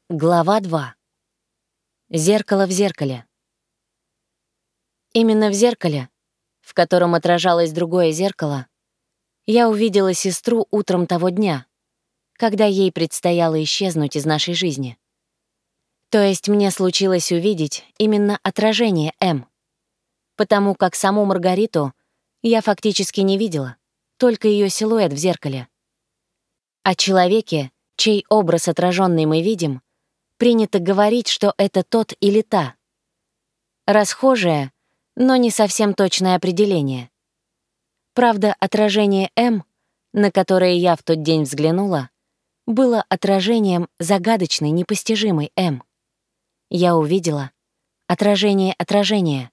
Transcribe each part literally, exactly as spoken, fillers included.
Глава два. Зеркало в зеркале. Именно в зеркале, в котором отражалось другое зеркало, я увидела сестру утром того дня, когда ей предстояло исчезнуть из нашей жизни. То есть мне случилось увидеть именно отражение М, потому как саму Маргариту я фактически не видела, только ее силуэт в зеркале. О человеке, чей образ отраженный мы видим, принято говорить, что это тот или та. Расхожее, но не совсем точное определение. Правда, отражение М, на которое я в тот день взглянула, было отражением загадочной, непостижимой М. Я увидела отражение отражения.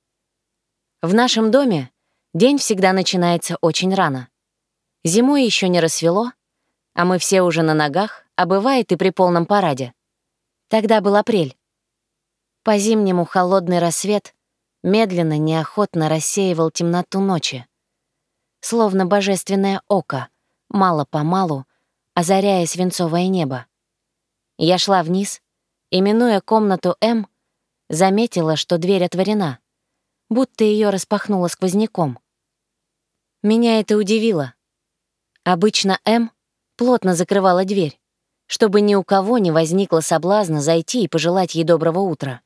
В нашем доме день всегда начинается очень рано. Зимой еще не рассвело, а мы все уже на ногах, а бывает и при полном параде. Тогда был апрель. По-зимнему холодный рассвет медленно, неохотно рассеивал темноту ночи. Словно божественное око, мало-помалу, озаряя свинцовое небо. Я шла вниз и, минуя комнату М, заметила, что дверь отворена, будто ее распахнуло сквозняком. Меня это удивило. Обычно М плотно закрывала дверь, чтобы ни у кого не возникло соблазна зайти и пожелать ей доброго утра.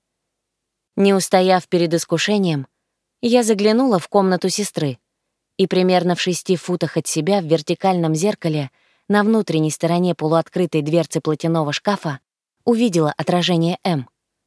Не устояв перед искушением, я заглянула в комнату сестры и примерно в шести футах от себя в вертикальном зеркале на внутренней стороне полуоткрытой дверцы платяного шкафа увидела отражение М.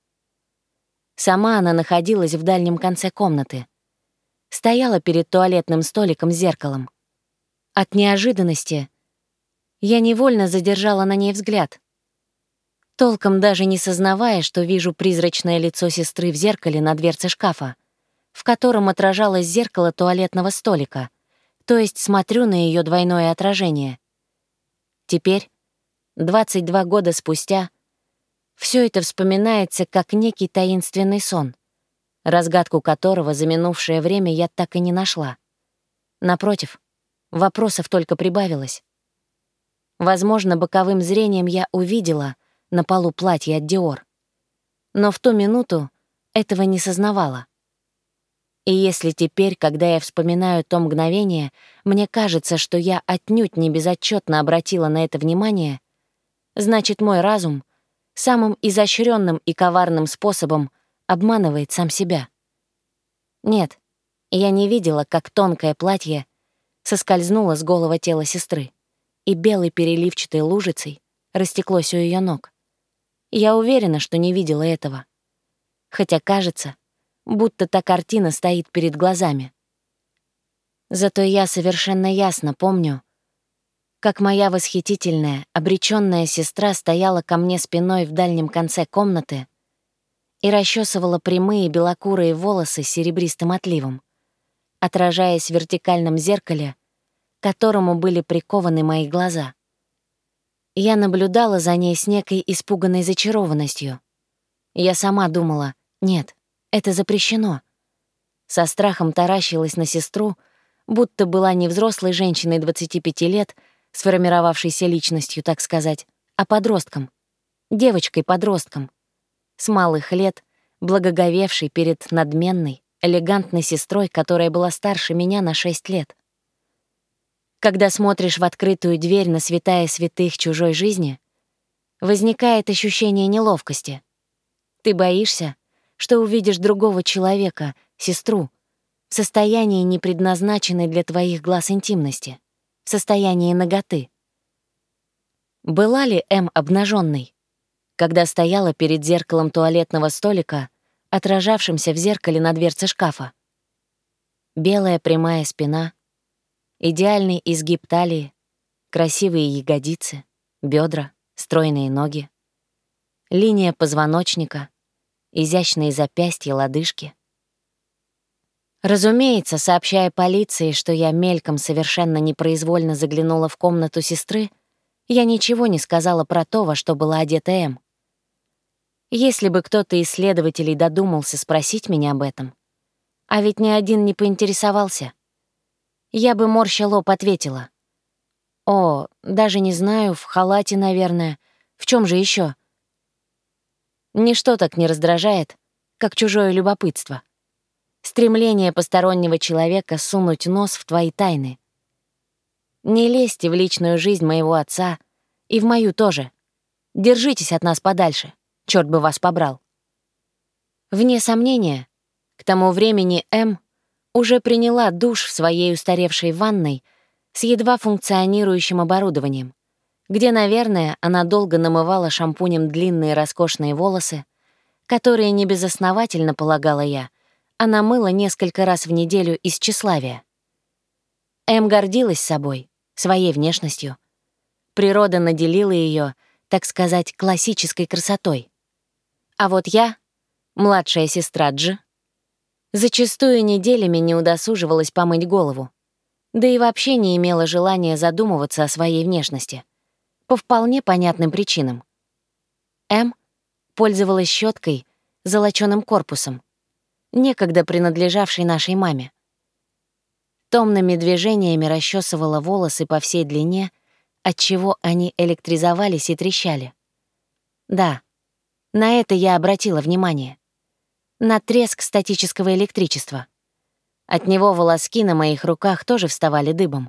Сама она находилась в дальнем конце комнаты. Стояла перед туалетным столиком с зеркалом. От неожиданности я невольно задержала на ней взгляд, толком даже не сознавая, что вижу призрачное лицо сестры в зеркале на дверце шкафа, в котором отражалось зеркало туалетного столика, то есть смотрю на ее двойное отражение. Теперь, двадцать два года спустя, все это вспоминается как некий таинственный сон, разгадку которого за минувшее время я так и не нашла. Напротив, вопросов только прибавилось. Возможно, боковым зрением я увидела на полу платье от Диор, но в ту минуту этого не сознавала. И если теперь, когда я вспоминаю то мгновение, мне кажется, что я отнюдь не безотчетно обратила на это внимание, значит, мой разум самым изощренным и коварным способом обманывает сам себя. Нет, я не видела, как тонкое платье соскользнуло с голого тела сестры и белой переливчатой лужицей растеклось у ее ног. Я уверена, что не видела этого. Хотя кажется, будто та картина стоит перед глазами. Зато я совершенно ясно помню, как моя восхитительная, обречённая сестра стояла ко мне спиной в дальнем конце комнаты и расчесывала прямые белокурые волосы с серебристым отливом, отражаясь в вертикальном зеркале, к которому были прикованы мои глаза. Я наблюдала за ней с некой испуганной зачарованностью. Я сама думала, нет, это запрещено. Со страхом таращилась на сестру, будто была не взрослой женщиной двадцати пяти лет, сформировавшейся личностью, так сказать, а подростком, девочкой-подростком, с малых лет, благоговевшей перед надменной, элегантной сестрой, которая была старше меня на шесть лет. Когда смотришь в открытую дверь на святая святых чужой жизни, возникает ощущение неловкости. Ты боишься, что увидишь другого человека, сестру, в состоянии, не предназначенной для твоих глаз интимности, в состоянии наготы. Была ли М обнаженной, когда стояла перед зеркалом туалетного столика, отражавшимся в зеркале на дверце шкафа? Белая прямая спина, идеальный изгиб талии, красивые ягодицы, бедра, стройные ноги, линия позвоночника, изящные запястья, лодыжки. Разумеется, сообщая полиции, что я мельком совершенно непроизвольно заглянула в комнату сестры, я ничего не сказала про то, во что была одета М. Если бы кто-то из следователей додумался спросить меня об этом, а ведь ни один не поинтересовался, я бы морща лоб ответила: «О, даже не знаю, в халате, наверное. В чем же еще? Ничто так не раздражает, как чужое любопытство. Стремление постороннего человека сунуть нос в твои тайны. Не лезьте в личную жизнь моего отца и в мою тоже. Держитесь от нас подальше, черт бы вас побрал. Вне сомнения, к тому времени М уже приняла душ в своей устаревшей ванной с едва функционирующим оборудованием, где, наверное, она долго намывала шампунем длинные роскошные волосы, которые небезосновательно, полагала я, она мыла несколько раз в неделю из тщеславия. М гордилась собой, своей внешностью. Природа наделила ее, так сказать, классической красотой. А вот я, младшая сестра Дж, зачастую неделями не удосуживалась помыть голову, да и вообще не имела желания задумываться о своей внешности. По вполне понятным причинам. М пользовалась щеткой с золочёным корпусом, некогда принадлежавшей нашей маме. Томными движениями расчесывала волосы по всей длине, отчего они электризовались и трещали. Да, на это я обратила внимание. На треск статического электричества. От него волоски на моих руках тоже вставали дыбом.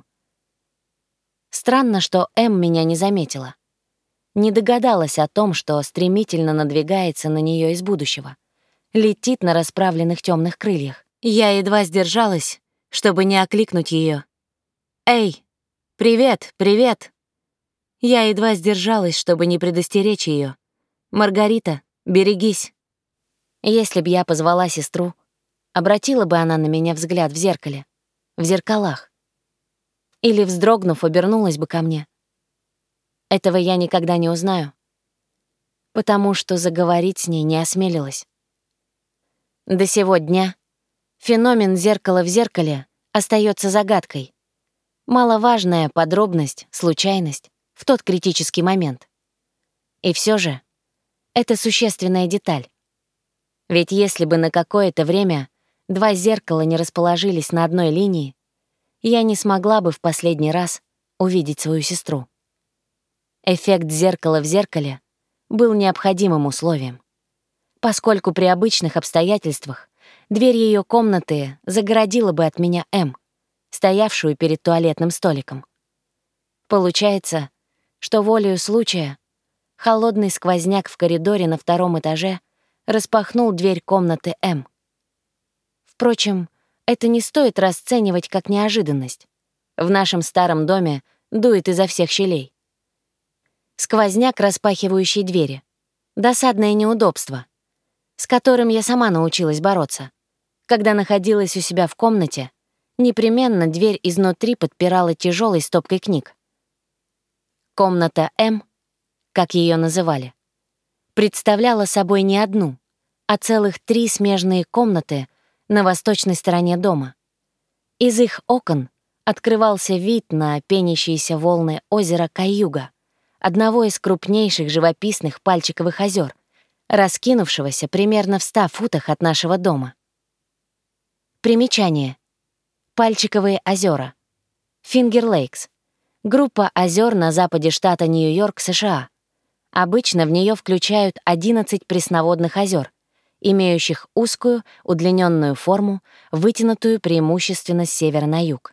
Странно, что М меня не заметила. Не догадалась о том, что стремительно надвигается на нее из будущего. Летит на расправленных темных крыльях. Я едва сдержалась, чтобы не окликнуть ее. «Эй, привет, привет!» Я едва сдержалась, чтобы не предостеречь ее. «Маргарита, берегись!» Если б я позвала сестру, обратила бы она на меня взгляд в зеркале, в зеркалах. Или, вздрогнув, обернулась бы ко мне. Этого я никогда не узнаю, потому что заговорить с ней не осмелилась. До сего дня феномен зеркала в зеркале остается загадкой. Маловажная подробность, случайность в тот критический момент. И все же это существенная деталь. Ведь если бы на какое-то время два зеркала не расположились на одной линии, я не смогла бы в последний раз увидеть свою сестру. Эффект зеркала в зеркале был необходимым условием, поскольку при обычных обстоятельствах дверь ее комнаты загородила бы от меня М, стоявшую перед туалетным столиком. Получается, что волею случая холодный сквозняк в коридоре на втором этаже распахнул дверь комнаты М. Впрочем, это не стоит расценивать как неожиданность. В нашем старом доме дует изо всех щелей. Сквозняк, распахивающий двери. Досадное неудобство, с которым я сама научилась бороться. Когда находилась у себя в комнате, непременно дверь изнутри подпирала тяжелой стопкой книг. Комната М, как ее называли, представляла собой не одну, а целых три смежные комнаты на восточной стороне дома. Из их окон открывался вид на пенящиеся волны озера Кайюга, одного из крупнейших живописных пальчиковых озер, раскинувшегося примерно в ста футах от нашего дома. Примечание. Пальчиковые озера. Фингер Лейкс. Группа озер на западе штата Нью-Йорк, США. Обычно в нее включают одиннадцать пресноводных озер, имеющих узкую, удлиненную форму, вытянутую преимущественно с севера на юг.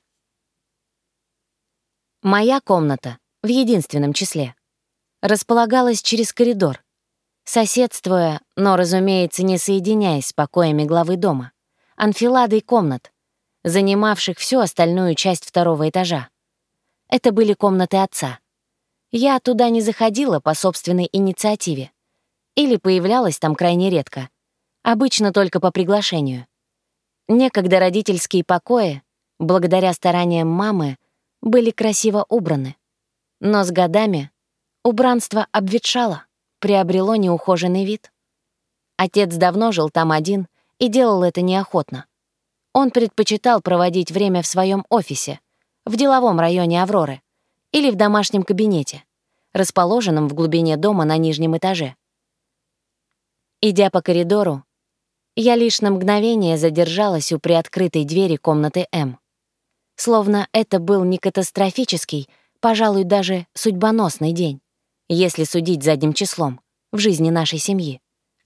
Моя комната, в единственном числе, располагалась через коридор, соседствуя, но, разумеется, не соединяясь с покоями главы дома, анфиладой комнат, занимавших всю остальную часть второго этажа. Это были комнаты отца. Я туда не заходила по собственной инициативе или появлялась там крайне редко, обычно только по приглашению. Некогда родительские покои, благодаря стараниям мамы, были красиво убраны. Но с годами убранство обветшало, приобрело неухоженный вид. Отец давно жил там один и делал это неохотно. Он предпочитал проводить время в своем офисе, в деловом районе Авроры или в домашнем кабинете, расположенном в глубине дома на нижнем этаже. Идя по коридору, я лишь на мгновение задержалась у приоткрытой двери комнаты М. Словно это был не катастрофический, пожалуй, даже судьбоносный день, если судить задним числом, в жизни нашей семьи,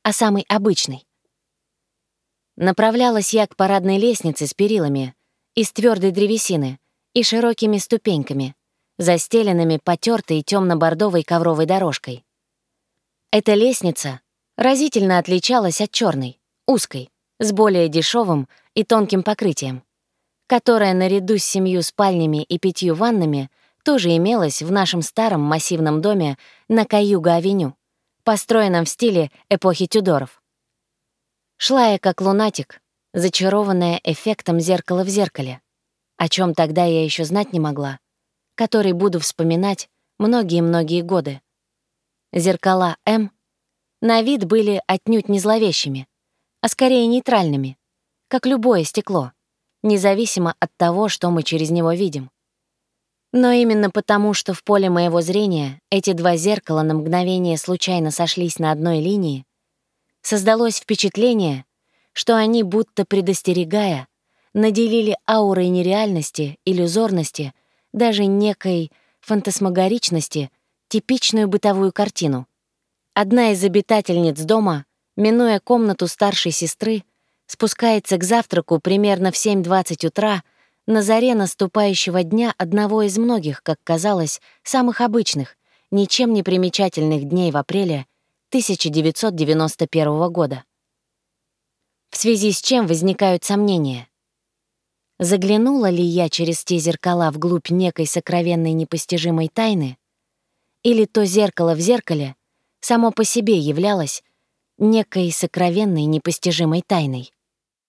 а самый обычный. Направлялась я к парадной лестнице с перилами из твердой древесины и широкими ступеньками, застеленными потертой темно-бордовой ковровой дорожкой. Эта лестница разительно отличалась от черной, узкой, с более дешевым и тонким покрытием, которая наряду с семью спальнями и пятью ваннами тоже имелась в нашем старом массивном доме на Каюга-авеню, построенном в стиле эпохи Тюдоров. Шла я как лунатик, зачарованная эффектом зеркала в зеркале, о чем тогда я еще знать не могла, который буду вспоминать многие-многие годы. Зеркала М на вид были отнюдь не зловещими, а скорее нейтральными, как любое стекло, независимо от того, что мы через него видим. Но именно потому, что в поле моего зрения эти два зеркала на мгновение случайно сошлись на одной линии, создалось впечатление, что они, будто предостерегая, наделили аурой нереальности, иллюзорности, даже некой фантасмагоричности типичную бытовую картину. Одна из обитательниц дома, минуя комнату старшей сестры, спускается к завтраку примерно в семь двадцать утра на заре наступающего дня одного из многих, как казалось, самых обычных, ничем не примечательных дней в апреле тысяча девятьсот девяносто первого года. В связи с чем возникают сомнения. Заглянула ли я через те зеркала вглубь некой сокровенной непостижимой тайны, или то зеркало в зеркале само по себе являлось некой сокровенной непостижимой тайной?